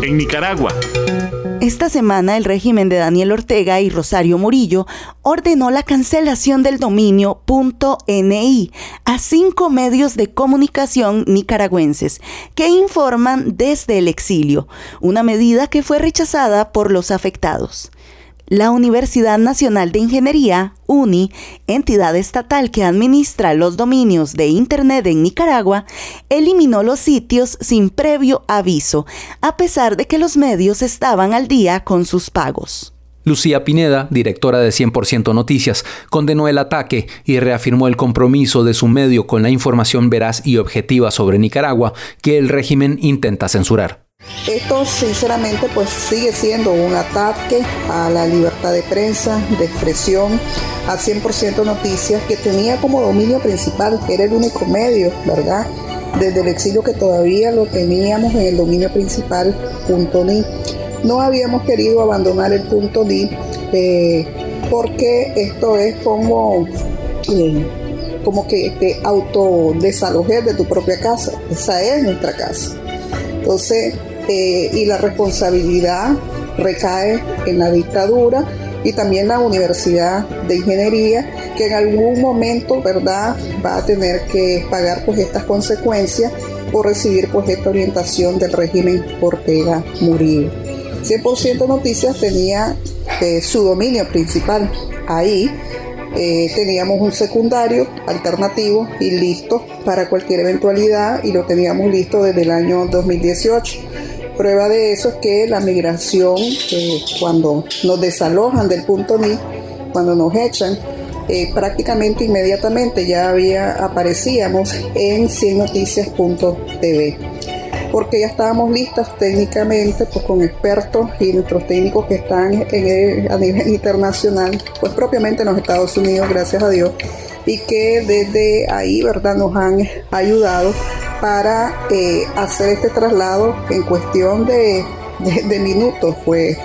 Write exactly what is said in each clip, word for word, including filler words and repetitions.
en Nicaragua. Esta semana el régimen de Daniel Ortega y Rosario Murillo ordenó la cancelación del dominio .ni a cinco medios de comunicación nicaragüenses que informan desde el exilio, una medida que fue rechazada por los afectados. La Universidad Nacional de Ingeniería, U N I, entidad estatal que administra los dominios de Internet en Nicaragua, eliminó los sitios sin previo aviso, a pesar de que los medios estaban al día con sus pagos. Lucía Pineda, directora de cien por ciento Noticias, condenó el ataque y reafirmó el compromiso de su medio con la información veraz y objetiva sobre Nicaragua que el régimen intenta censurar. Esto sinceramente pues sigue siendo un ataque a la libertad de prensa, de expresión, a cien por ciento Noticias, que tenía como dominio principal, era el único medio, ¿verdad? Desde el exilio que todavía lo teníamos en el dominio principal .ni. No habíamos querido abandonar el .ni eh, porque esto es como, eh, como que te autodesalojes de tu propia casa. Esa es nuestra casa. Entonces, eh, y la responsabilidad recae en la dictadura y también la Universidad de Ingeniería, que en algún momento, ¿verdad?, va a tener que pagar pues estas consecuencias por recibir pues esta orientación del régimen Ortega Murillo. cien por ciento Noticias tenía eh, su dominio principal ahí. Eh, teníamos un secundario alternativo y listo para cualquier eventualidad, y lo teníamos listo desde el año dos mil dieciocho. Prueba de eso es que la migración, eh, cuando nos desalojan del .ni, cuando nos echan, eh, prácticamente inmediatamente ya había aparecíamos en cien noticias punto t v, porque ya estábamos listas técnicamente, pues con expertos y nuestros técnicos que están en el, a nivel internacional, pues propiamente en los Estados Unidos, gracias a Dios, y que desde ahí, ¿verdad?, nos han ayudado para eh, hacer este traslado en cuestión de, de, de minutos. Pues,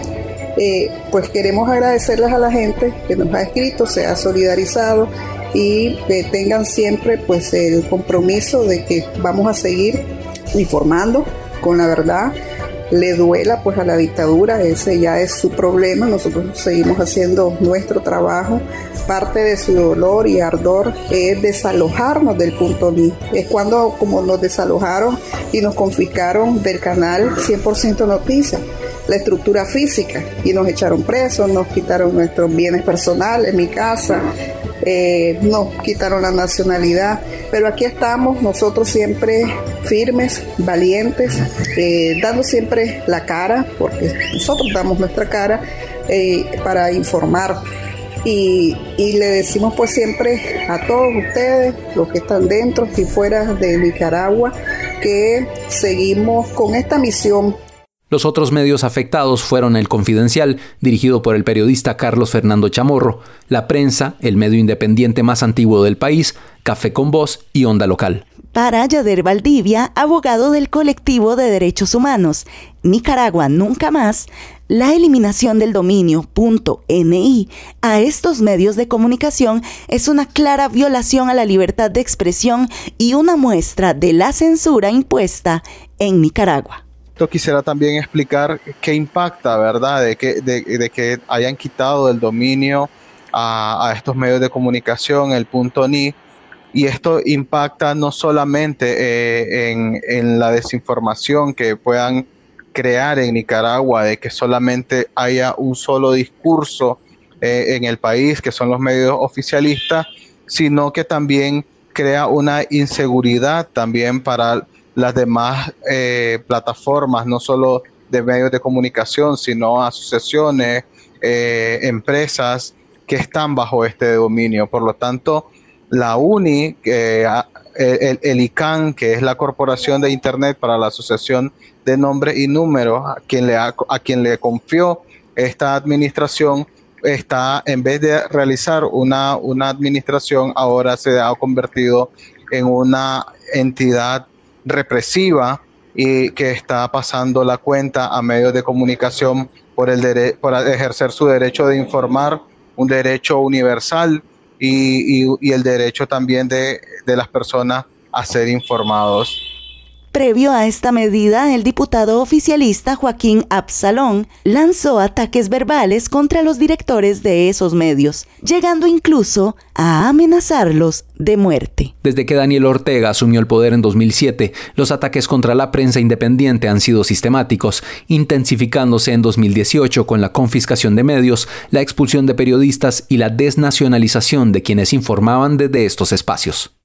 eh, pues queremos agradecerles a la gente que nos ha escrito, se ha solidarizado, y eh, tengan siempre pues el compromiso de que vamos a seguir informando con la verdad. Le duela pues a la dictadura, ese ya es su problema, nosotros seguimos haciendo nuestro trabajo. Parte de su dolor y ardor es desalojarnos del .ni. Es cuando como nos desalojaron y nos confiscaron del canal cien por ciento Noticias, la estructura física, y nos echaron presos, nos quitaron nuestros bienes personales, mi casa, eh, nos quitaron la nacionalidad, pero aquí estamos nosotros siempre firmes, valientes, eh, dando siempre la cara, porque nosotros damos nuestra cara eh, para informar. Y, y le decimos pues siempre a todos ustedes, los que están dentro y fuera de Nicaragua, que seguimos con esta misión. Los otros medios afectados fueron El Confidencial, dirigido por el periodista Carlos Fernando Chamorro, La Prensa, el medio independiente más antiguo del país, Café con Voz y Onda Local. Para Yader Valdivia, abogado del colectivo de derechos humanos Nicaragua Nunca Más, la eliminación del dominio .ni a estos medios de comunicación es una clara violación a la libertad de expresión y una muestra de la censura impuesta en Nicaragua. Yo quisiera también explicar qué impacta, ¿verdad?, de que, de, de que hayan quitado el dominio a, a estos medios de comunicación, el .ni, y esto impacta no solamente eh, en, en la desinformación que puedan crear en Nicaragua, de que solamente haya un solo discurso eh, en el país, que son los medios oficialistas, sino que también crea una inseguridad también para las demás eh, plataformas, no solo de medios de comunicación, sino asociaciones, eh, empresas que están bajo este dominio. Por lo tanto, la U N I, eh, el, el I C A N, que es la Corporación de Internet para la Asociación de Nombres y Números, a quien le, ha, a quien le confió esta administración, está, en vez de realizar una, una administración, ahora se ha convertido en una entidad represiva y que está pasando la cuenta a medios de comunicación por, el dere- por ejercer su derecho de informar, un derecho universal y, y, y el derecho también de, de las personas a ser informados. previo a esta medida, el diputado oficialista Joaquín Absalón lanzó ataques verbales contra los directores de esos medios, llegando incluso a amenazarlos de muerte. Desde que Daniel Ortega asumió el poder en dos mil siete, los ataques contra la prensa independiente han sido sistemáticos, intensificándose en dos mil dieciocho con la confiscación de medios, la expulsión de periodistas y la desnacionalización de quienes informaban desde estos espacios.